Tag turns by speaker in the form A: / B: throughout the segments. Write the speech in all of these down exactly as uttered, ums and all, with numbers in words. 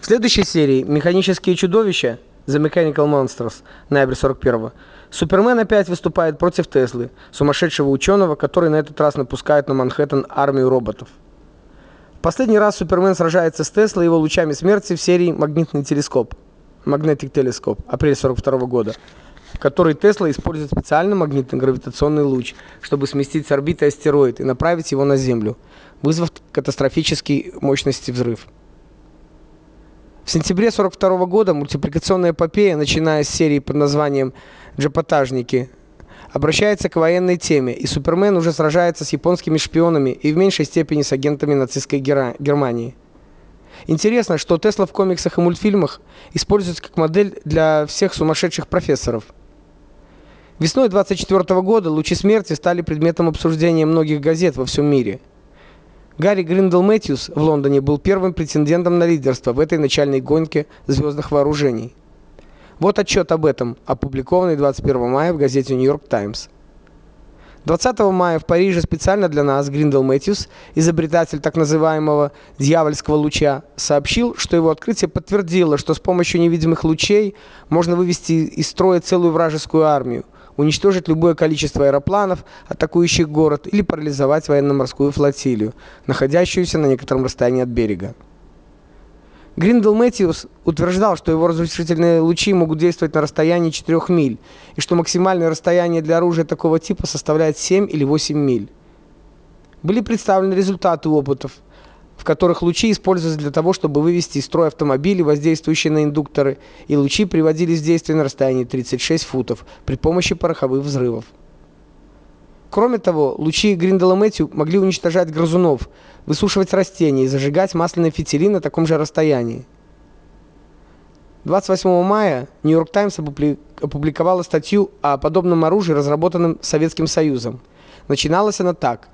A: В следующей серии «Механические чудовища» The Mechanical Monsters, ноябрь сорок первого, Супермен опять выступает против Теслы, сумасшедшего ученого, который на этот раз напускает на Манхэттен армию роботов. В последний раз Супермен сражается с Теслой и его лучами смерти в серии «Магнитный телескоп» Magnetic Telescope, апрель сорок второго года, в которой Тесла использует специальный магнитно-гравитационный луч, чтобы сместить с орбиты астероид и направить его на Землю, вызвав катастрофический мощности взрыв. В сентябре сорок второго года мультипликационная эпопея, начиная с серии под названием «Джапотажники», обращается к военной теме, и Супермен уже сражается с японскими шпионами и в меньшей степени с агентами нацистской Германии. Интересно, что Тесла в комиксах и мультфильмах используется как модель для всех сумасшедших профессоров. Весной двадцать четвёртого года лучи смерти стали предметом обсуждения многих газет во всем мире. Гарри Гриндел Мэтьюс в Лондоне был первым претендентом на лидерство в этой начальной гонке звездных вооружений. Вот отчет об этом, опубликованный двадцать первого мая в газете «Нью-Йорк Таймс». двадцатого мая в Париже специально для нас Гриндел Мэтьюс, изобретатель так называемого «дьявольского луча», сообщил, что его открытие подтвердило, что с помощью невидимых лучей можно вывести из строя целую вражескую армию, уничтожить любое количество аэропланов, атакующих город, или парализовать военно-морскую флотилию, находящуюся на некотором расстоянии от берега. Гриндел Мэтьюс утверждал, что его разрушительные лучи могут действовать на расстоянии четырёх миль, и что максимальное расстояние для оружия такого типа составляет семь или восемь миль. Были представлены результаты опытов, в которых лучи использовались для того, чтобы вывести из строя автомобили, воздействующие на индукторы, и лучи приводились в действие на расстоянии тридцать шесть футов при помощи пороховых взрывов. Кроме того, лучи Гриндела Мэтью могли уничтожать грызунов, высушивать растения и зажигать масляные фитили на таком же расстоянии. двадцать восьмого мая Нью-Йорк Таймс опубликовала статью о подобном оружии, разработанном Советским Союзом. Начиналась она так: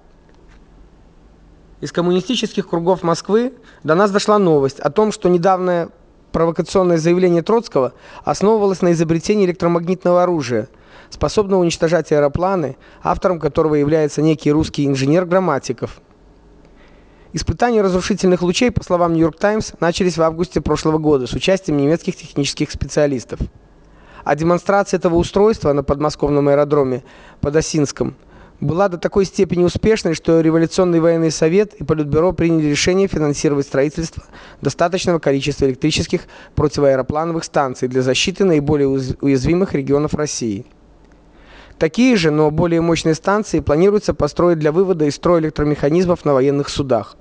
A: из коммунистических кругов Москвы до нас дошла новость о том, что недавнее провокационное заявление Троцкого основывалось на изобретении электромагнитного оружия, способного уничтожать аэропланы, автором которого является некий русский инженер Грамматиков. Испытания разрушительных лучей, по словам Нью-Йорк Таймс, начались в августе прошлого года с участием немецких технических специалистов. А демонстрация этого устройства на подмосковном аэродроме под Осинском была до такой степени успешной, что Революционный военный совет и Политбюро приняли решение финансировать строительство достаточного количества электрических противоаэроплановых станций для защиты наиболее уязвимых регионов России. Такие же, но более мощные станции планируется построить для вывода из строя электромеханизмов на военных судах.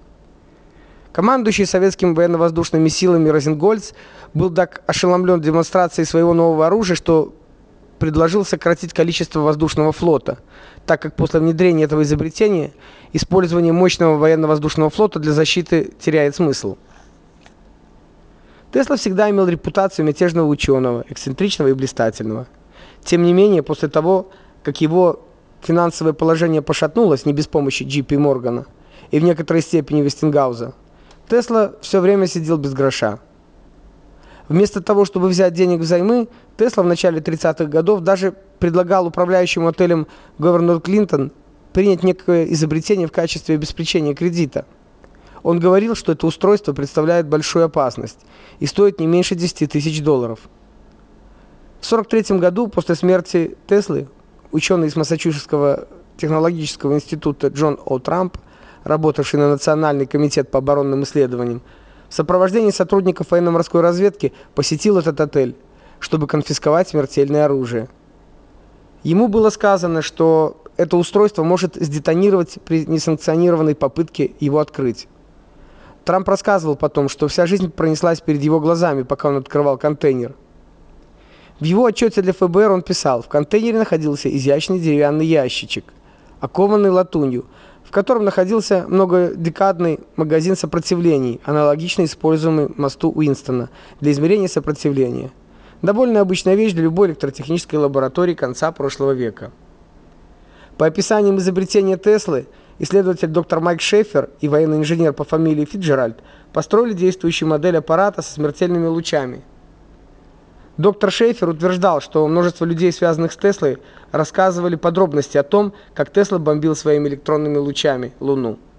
A: Командующий советскими военно-воздушными силами Розенгольц был так ошеломлен демонстрацией своего нового оружия, что предложил сократить количество воздушного флота, так как после внедрения этого изобретения использование мощного военно-воздушного флота для защиты теряет смысл. Тесла всегда имел репутацию мятежного ученого, эксцентричного и блистательного. Тем не менее, после того, как его финансовое положение пошатнулось не без помощи Джей Пи Моргана и в некоторой степени Вестингауза, Тесла все время сидел без гроша. Вместо того, чтобы взять денег взаймы, Тесла в начале тридцатых годов даже предлагал управляющему отелем Governor Клинтон принять некое изобретение в качестве обеспечения кредита. Он говорил, что это устройство представляет большую опасность и стоит не меньше десяти тысяч долларов. В сорок третьем году, после смерти Теслы, ученый из Массачусетского технологического института Джон О. Трамп, работавший на Национальный комитет по оборонным исследованиям, в сопровождении сотрудников военно-морской разведки посетил этот отель, чтобы конфисковать смертельное оружие. Ему было сказано, что это устройство может сдетонировать при несанкционированной попытке его открыть. Трамп рассказывал потом, что вся жизнь пронеслась перед его глазами, пока он открывал контейнер. В его отчете для Эф Бэ Эр он писал: в контейнере находился изящный деревянный ящичек, окованный латунью, в котором находился многодекадный магазин сопротивлений, аналогично используемый мосту Уинстона для измерения сопротивления. Довольно обычная вещь для любой электротехнической лаборатории конца прошлого века. По описаниям изобретения Теслы, исследователь доктор Майк Шефер и военный инженер по фамилии Фитджеральд построили действующую модель аппарата со смертельными лучами. Доктор Шефер утверждал, что множество людей, связанных с Теслой, рассказывали подробности о том, как Тесла бомбил своими электронными лучами Луну.